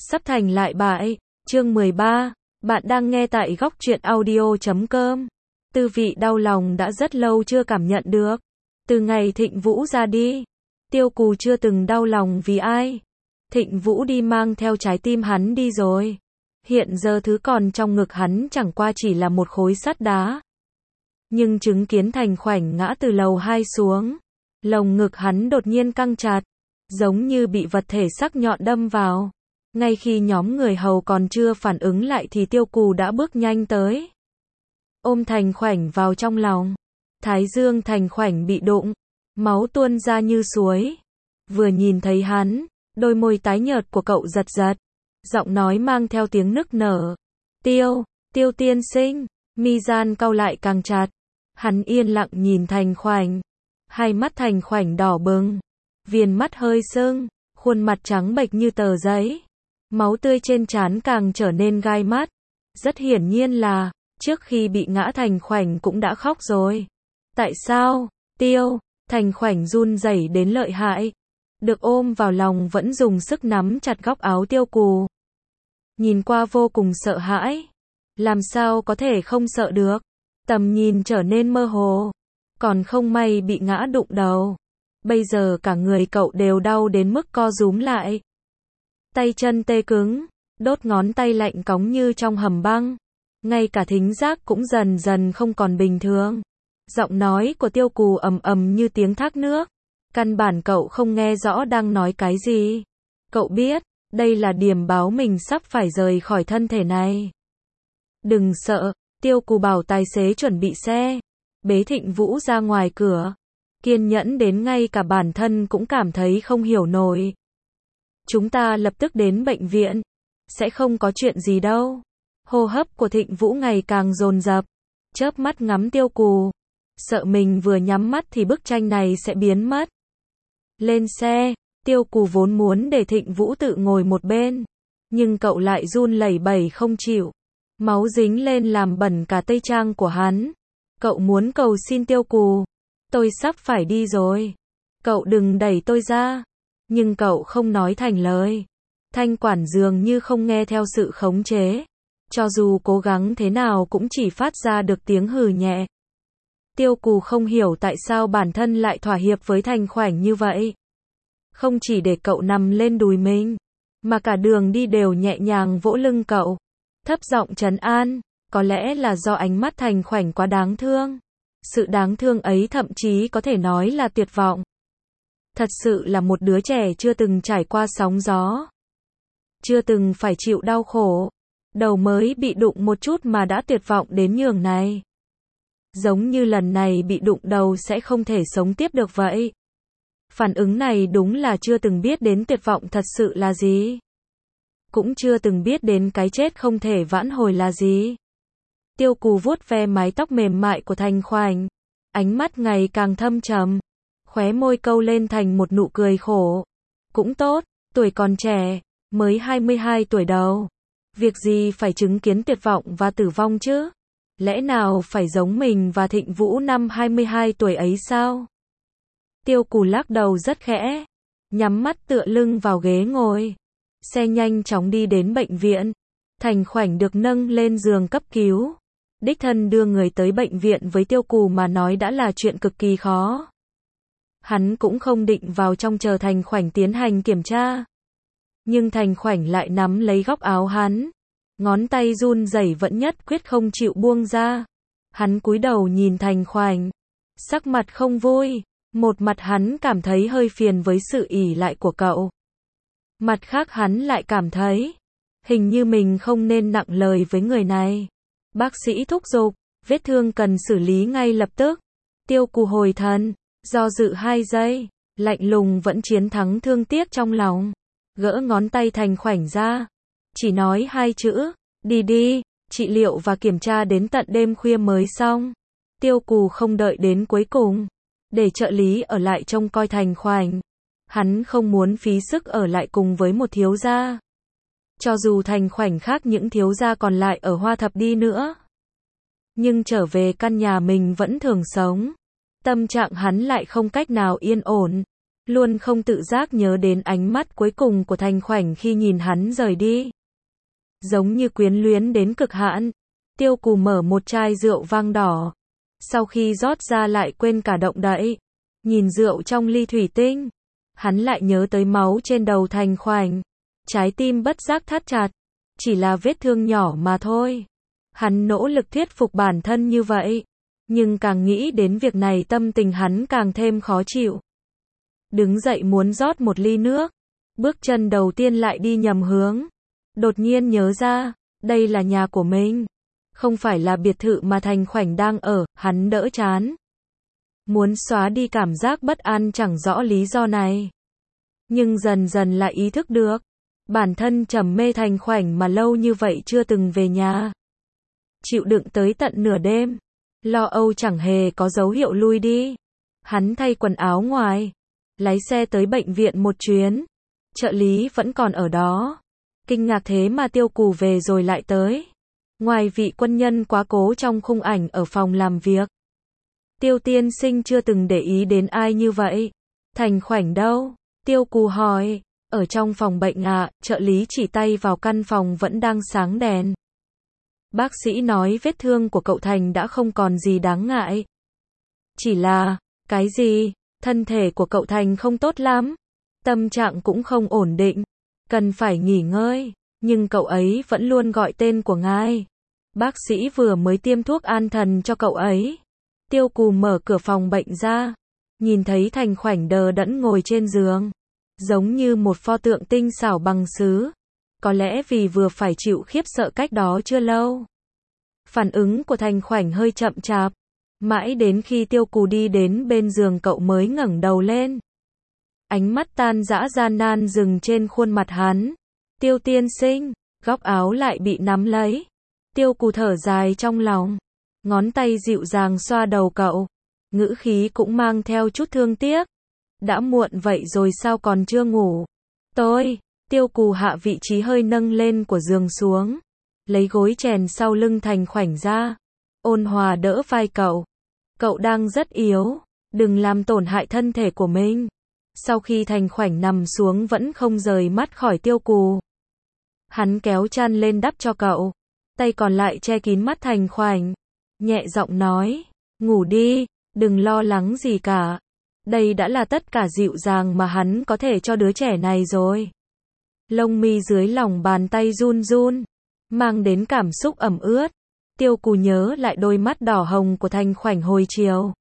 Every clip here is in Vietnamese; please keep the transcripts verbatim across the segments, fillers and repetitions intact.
Sắp thành lại bại. Chương mười ba. Bạn đang nghe tại góc truyện audio chấm com. Tư vị đau lòng đã rất lâu chưa cảm nhận được. Từ ngày Thịnh Vũ ra đi, Tiêu Cù chưa từng đau lòng vì ai. Thịnh Vũ đi mang theo trái tim hắn đi rồi. Hiện giờ thứ còn trong ngực hắn chẳng qua chỉ là một khối sắt đá. Nhưng chứng kiến Thành Khoảnh ngã từ lầu hai xuống, lồng ngực hắn đột nhiên căng chặt, giống như bị vật thể sắc nhọn đâm vào. Ngay khi nhóm người hầu còn chưa phản ứng lại thì Tiêu Cù đã bước nhanh tới, ôm Thành Khoảnh vào trong lòng. Thái dương Thành Khoảnh bị đụng, máu tuôn ra như suối. Vừa nhìn thấy hắn, đôi môi tái nhợt của cậu giật giật, giọng nói mang theo tiếng nức nở. Tiêu, Tiêu tiên sinh. Mi gian cau lại càng chặt. Hắn yên lặng nhìn Thành Khoảnh. Hai mắt Thành Khoảnh đỏ bừng, viền mắt hơi sưng, khuôn mặt trắng bệch như tờ giấy. Máu tươi trên trán càng trở nên gai mắt. Rất hiển nhiên là, trước khi bị ngã Thành Khoảnh cũng đã khóc rồi. Tại sao? Tiêu, Thành Khoảnh run rẩy đến lợi hại. Được ôm vào lòng vẫn dùng sức nắm chặt góc áo Tiêu Cù. Nhìn qua vô cùng sợ hãi. Làm sao có thể không sợ được? Tầm nhìn trở nên mơ hồ. Còn không may bị ngã đụng đầu. Bây giờ cả người cậu đều đau đến mức co rúm lại. Tay chân tê cứng, đốt ngón tay lạnh cóng như trong hầm băng. Ngay cả thính giác cũng dần dần không còn bình thường. Giọng nói của Tiêu Cù ầm ầm như tiếng thác nước. Căn bản cậu không nghe rõ đang nói cái gì. Cậu biết, đây là điểm báo mình sắp phải rời khỏi thân thể này. Đừng sợ, Tiêu Cù bảo tài xế chuẩn bị xe, bế Thịnh Vũ ra ngoài cửa. Kiên nhẫn đến ngay cả bản thân cũng cảm thấy không hiểu nổi. Chúng ta lập tức đến bệnh viện. Sẽ không có chuyện gì đâu. Hô hấp của Thịnh Vũ ngày càng dồn dập. Chớp mắt ngắm Tiêu Cù. Sợ mình vừa nhắm mắt thì bức tranh này sẽ biến mất. Lên xe, Tiêu Cù vốn muốn để Thịnh Vũ tự ngồi một bên. Nhưng cậu lại run lẩy bẩy không chịu. Máu dính lên làm bẩn cả tây trang của hắn. Cậu muốn cầu xin Tiêu Cù. Tôi sắp phải đi rồi. Cậu đừng đẩy tôi ra. Nhưng cậu không nói thành lời. Thanh quản dường như không nghe theo sự khống chế. Cho dù cố gắng thế nào cũng chỉ phát ra được tiếng hừ nhẹ. Tiêu Cù không hiểu tại sao bản thân lại thỏa hiệp với Thành Khoảnh như vậy. Không chỉ để cậu nằm lên đùi mình, mà cả đường đi đều nhẹ nhàng vỗ lưng cậu. Thấp giọng trấn an, có lẽ là do ánh mắt Thành Khoảnh quá đáng thương. Sự đáng thương ấy thậm chí có thể nói là tuyệt vọng. Thật sự là một đứa trẻ chưa từng trải qua sóng gió. Chưa từng phải chịu đau khổ. Đầu mới bị đụng một chút mà đã tuyệt vọng đến nhường này. Giống như lần này bị đụng đầu sẽ không thể sống tiếp được vậy. Phản ứng này đúng là chưa từng biết đến tuyệt vọng thật sự là gì. Cũng chưa từng biết đến cái chết không thể vãn hồi là gì. Tiêu Cù vuốt ve mái tóc mềm mại của Thành Khoảnh. Ánh mắt ngày càng thâm trầm. Khóe môi câu lên thành một nụ cười khổ. Cũng tốt, tuổi còn trẻ, mới hai mươi hai tuổi đầu. Việc gì phải chứng kiến tuyệt vọng và tử vong chứ? Lẽ nào phải giống mình và Thịnh Vũ năm hai mươi hai tuổi ấy sao? Tiêu Cù lắc đầu rất khẽ, nhắm mắt tựa lưng vào ghế ngồi. Xe nhanh chóng đi đến bệnh viện. Thành Khoảnh được nâng lên giường cấp cứu. Đích thân đưa người tới bệnh viện với Tiêu Cù mà nói đã là chuyện cực kỳ khó. Hắn cũng không định vào trong chờ Thành Khoảnh tiến hành kiểm tra. Nhưng Thành Khoảnh lại nắm lấy góc áo hắn. Ngón tay run rẩy vẫn nhất quyết không chịu buông ra. Hắn cúi đầu nhìn Thành Khoảnh. Sắc mặt không vui. Một mặt hắn cảm thấy hơi phiền với sự ỷ lại của cậu. Mặt khác hắn lại cảm thấy. Hình như mình không nên nặng lời với người này. Bác sĩ thúc giục. Vết thương cần xử lý ngay lập tức. Tiêu Cù hồi thần. Do dự hai giây. Lạnh lùng vẫn chiến thắng thương tiếc trong lòng. Gỡ ngón tay Thành Khoảnh ra. Chỉ nói hai chữ. Đi đi. Trị liệu và kiểm tra đến tận đêm khuya mới xong. Tiêu Cù không đợi đến cuối cùng. Để trợ lý ở lại trông coi Thành Khoảnh. Hắn không muốn phí sức ở lại cùng với một thiếu gia. Cho dù Thành Khoảnh khác những thiếu gia còn lại ở Hoa Thập đi nữa. Nhưng trở về căn nhà mình vẫn thường sống. Tâm trạng hắn lại không cách nào yên ổn. luôn không tự giác nhớ đến ánh mắt cuối cùng của Thành Khoảnh khi nhìn hắn rời đi. Giống như quyến luyến đến cực hạn, Tiêu Cù mở một chai rượu vang đỏ. Sau khi rót ra lại quên cả động đậy. Nhìn rượu trong ly thủy tinh, hắn lại nhớ tới máu trên đầu Thành Khoảnh. Trái tim bất giác thắt chặt. Chỉ là vết thương nhỏ mà thôi. Hắn nỗ lực thuyết phục bản thân như vậy. Nhưng càng nghĩ đến việc này tâm tình hắn càng thêm khó chịu. Đứng dậy muốn rót một ly nước. Bước chân đầu tiên lại đi nhầm hướng. Đột nhiên nhớ ra, đây là nhà của mình. Không phải là biệt thự mà Thành Khoảnh đang ở, hắn đỡ chán. Muốn xóa đi cảm giác bất an chẳng rõ lý do này. Nhưng dần dần lại ý thức được. Bản thân trầm mê Thành Khoảnh mà lâu như vậy chưa từng về nhà. Chịu đựng tới tận nửa đêm. Lo âu chẳng hề có dấu hiệu lui đi. Hắn thay quần áo ngoài. Lái xe tới bệnh viện một chuyến. Trợ lý vẫn còn ở đó. Kinh ngạc thế mà Tiêu Cù về rồi lại tới. Ngoài vị quân nhân quá cố trong khung ảnh ở phòng làm việc. Tiêu tiên sinh chưa từng để ý đến ai như vậy. Thành Khoảnh đâu? Tiêu Cù hỏi. Ở trong phòng bệnh ạ, à, trợ lý chỉ tay vào căn phòng vẫn đang sáng đèn. Bác sĩ nói vết thương của cậu Thành đã không còn gì đáng ngại. Chỉ là, cái gì? Thân thể của cậu Thành không tốt lắm. Tâm trạng cũng không ổn định. Cần phải nghỉ ngơi. Nhưng cậu ấy vẫn luôn gọi tên của ngài. Bác sĩ vừa mới tiêm thuốc an thần cho cậu ấy. Tiêu Cù mở cửa phòng bệnh ra. Nhìn thấy Thành Khoảnh đờ đẫn ngồi trên giường. Giống như một pho tượng tinh xảo bằng sứ. Có lẽ vì vừa phải chịu khiếp sợ cách đó chưa lâu. Phản ứng của Thành Khoảnh hơi chậm chạp. Mãi đến khi Tiêu Cù đi đến bên giường cậu mới ngẩng đầu lên. Ánh mắt tan rã gian nan dừng trên khuôn mặt hắn. Tiêu tiên sinh, góc áo lại bị nắm lấy. Tiêu Cù thở dài trong lòng. Ngón tay dịu dàng xoa đầu cậu. Ngữ khí cũng mang theo chút thương tiếc. Đã muộn vậy rồi sao còn chưa ngủ? Tôi, Tiêu Cù hạ vị trí hơi nâng lên của giường xuống. Lấy gối chèn sau lưng Thành Khoảnh ra. Ôn hòa đỡ vai cậu. Cậu đang rất yếu. Đừng làm tổn hại thân thể của mình. Sau khi Thành Khoảnh nằm xuống vẫn không rời mắt khỏi Tiêu Cù. Hắn kéo chăn lên đắp cho cậu. Tay còn lại che kín mắt Thành Khoảnh. Nhẹ giọng nói. Ngủ đi, đừng lo lắng gì cả. Đây đã là tất cả dịu dàng mà hắn có thể cho đứa trẻ này rồi. Lông mi dưới lòng bàn tay run run. Mang đến cảm xúc ẩm ướt. Tiêu Cù nhớ lại đôi mắt đỏ hồng của Thành Khoảnh hồi chiều.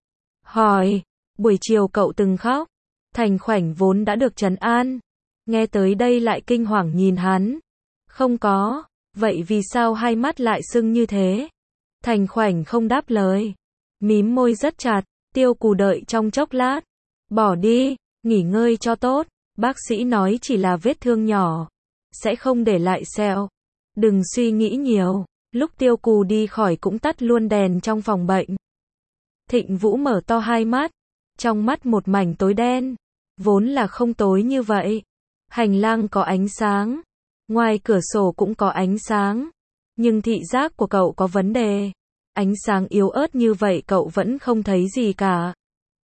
Hỏi. Buổi chiều cậu từng khóc. Thành Khoảnh vốn đã được trấn an. Nghe tới đây lại kinh hoàng nhìn hắn. Không có. Vậy vì sao hai mắt lại sưng như thế? Thành Khoảnh không đáp lời. Mím môi rất chặt. Tiêu Cù đợi trong chốc lát. Bỏ đi. Nghỉ ngơi cho tốt. Bác sĩ nói chỉ là vết thương nhỏ. Sẽ không để lại sẹo. Đừng suy nghĩ nhiều. Lúc Tiêu Cù đi khỏi cũng tắt luôn đèn trong phòng bệnh. Thịnh Vũ mở to hai mắt. Trong mắt một mảnh tối đen. Vốn là không tối như vậy. Hành lang có ánh sáng. Ngoài cửa sổ cũng có ánh sáng. Nhưng thị giác của cậu có vấn đề. Ánh sáng yếu ớt như vậy cậu vẫn không thấy gì cả.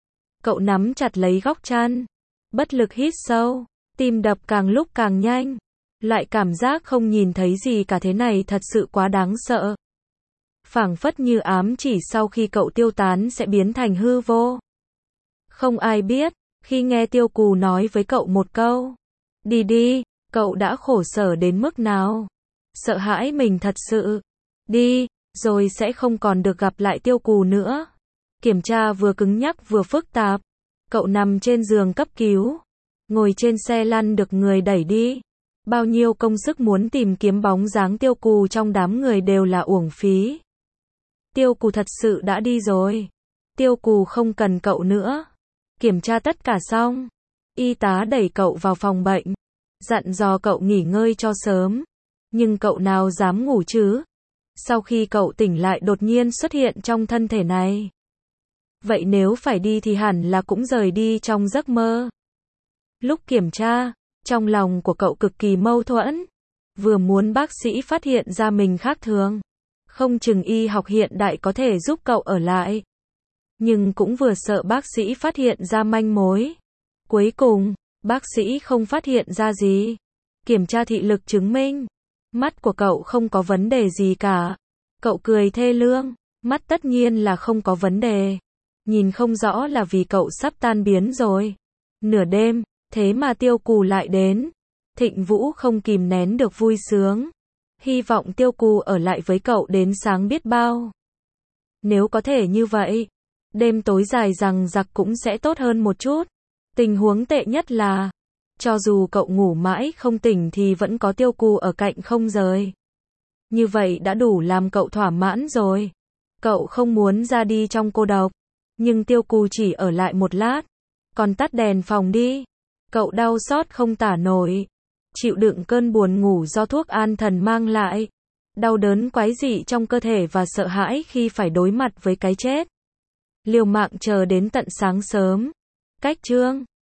Cậu nắm chặt lấy góc chăn. Bất lực hít sâu. Tim đập càng lúc càng nhanh. Loại cảm giác không nhìn thấy gì cả thế này thật sự quá đáng sợ. Phảng phất như ám chỉ sau khi cậu tiêu tán sẽ biến thành hư vô. Không ai biết, khi nghe Tiêu Cù nói với cậu một câu. Đi đi, cậu đã khổ sở đến mức nào. Sợ hãi mình thật sự. Đi, rồi sẽ không còn được gặp lại Tiêu Cù nữa. Kiểm tra vừa cứng nhắc vừa phức tạp. Cậu nằm trên giường cấp cứu. Ngồi trên xe lăn được người đẩy đi. Bao nhiêu công sức muốn tìm kiếm bóng dáng Tiêu Cù trong đám người đều là uổng phí. Tiêu Cù thật sự đã đi rồi. Tiêu Cù không cần cậu nữa. Kiểm tra tất cả xong. Y tá đẩy cậu vào phòng bệnh. Dặn dò cậu nghỉ ngơi cho sớm. Nhưng cậu nào dám ngủ chứ? Sau khi cậu tỉnh lại đột nhiên xuất hiện trong thân thể này. Vậy nếu phải đi thì hẳn là cũng rời đi trong giấc mơ. Lúc kiểm tra, trong lòng của cậu cực kỳ mâu thuẫn. Vừa muốn bác sĩ phát hiện ra mình khác thường. Không chừng y học hiện đại có thể giúp cậu ở lại. Nhưng cũng vừa sợ bác sĩ phát hiện ra manh mối. Cuối cùng, bác sĩ không phát hiện ra gì. Kiểm tra thị lực chứng minh, mắt của cậu không có vấn đề gì cả. Cậu cười thê lương, mắt tất nhiên là không có vấn đề. Nhìn không rõ là vì cậu sắp tan biến rồi. Nửa đêm, thế mà Tiêu Cù lại đến. Thịnh Vũ không kìm nén được vui sướng. Hy vọng Tiêu Cù ở lại với cậu đến sáng biết bao. Nếu có thể như vậy, đêm tối dài rằng giặc cũng sẽ tốt hơn một chút. Tình huống tệ nhất là, cho dù cậu ngủ mãi không tỉnh thì vẫn có Tiêu Cù ở cạnh không rời. Như vậy đã đủ làm cậu thỏa mãn rồi. Cậu không muốn ra đi trong cô độc, nhưng Tiêu Cù chỉ ở lại một lát, còn tắt đèn phòng đi. Cậu đau xót không tả nổi, chịu đựng cơn buồn ngủ do thuốc an thần mang lại, đau đớn quái dị trong cơ thể và sợ hãi khi phải đối mặt với cái chết. Liều mạng chờ đến tận sáng sớm. Cách chương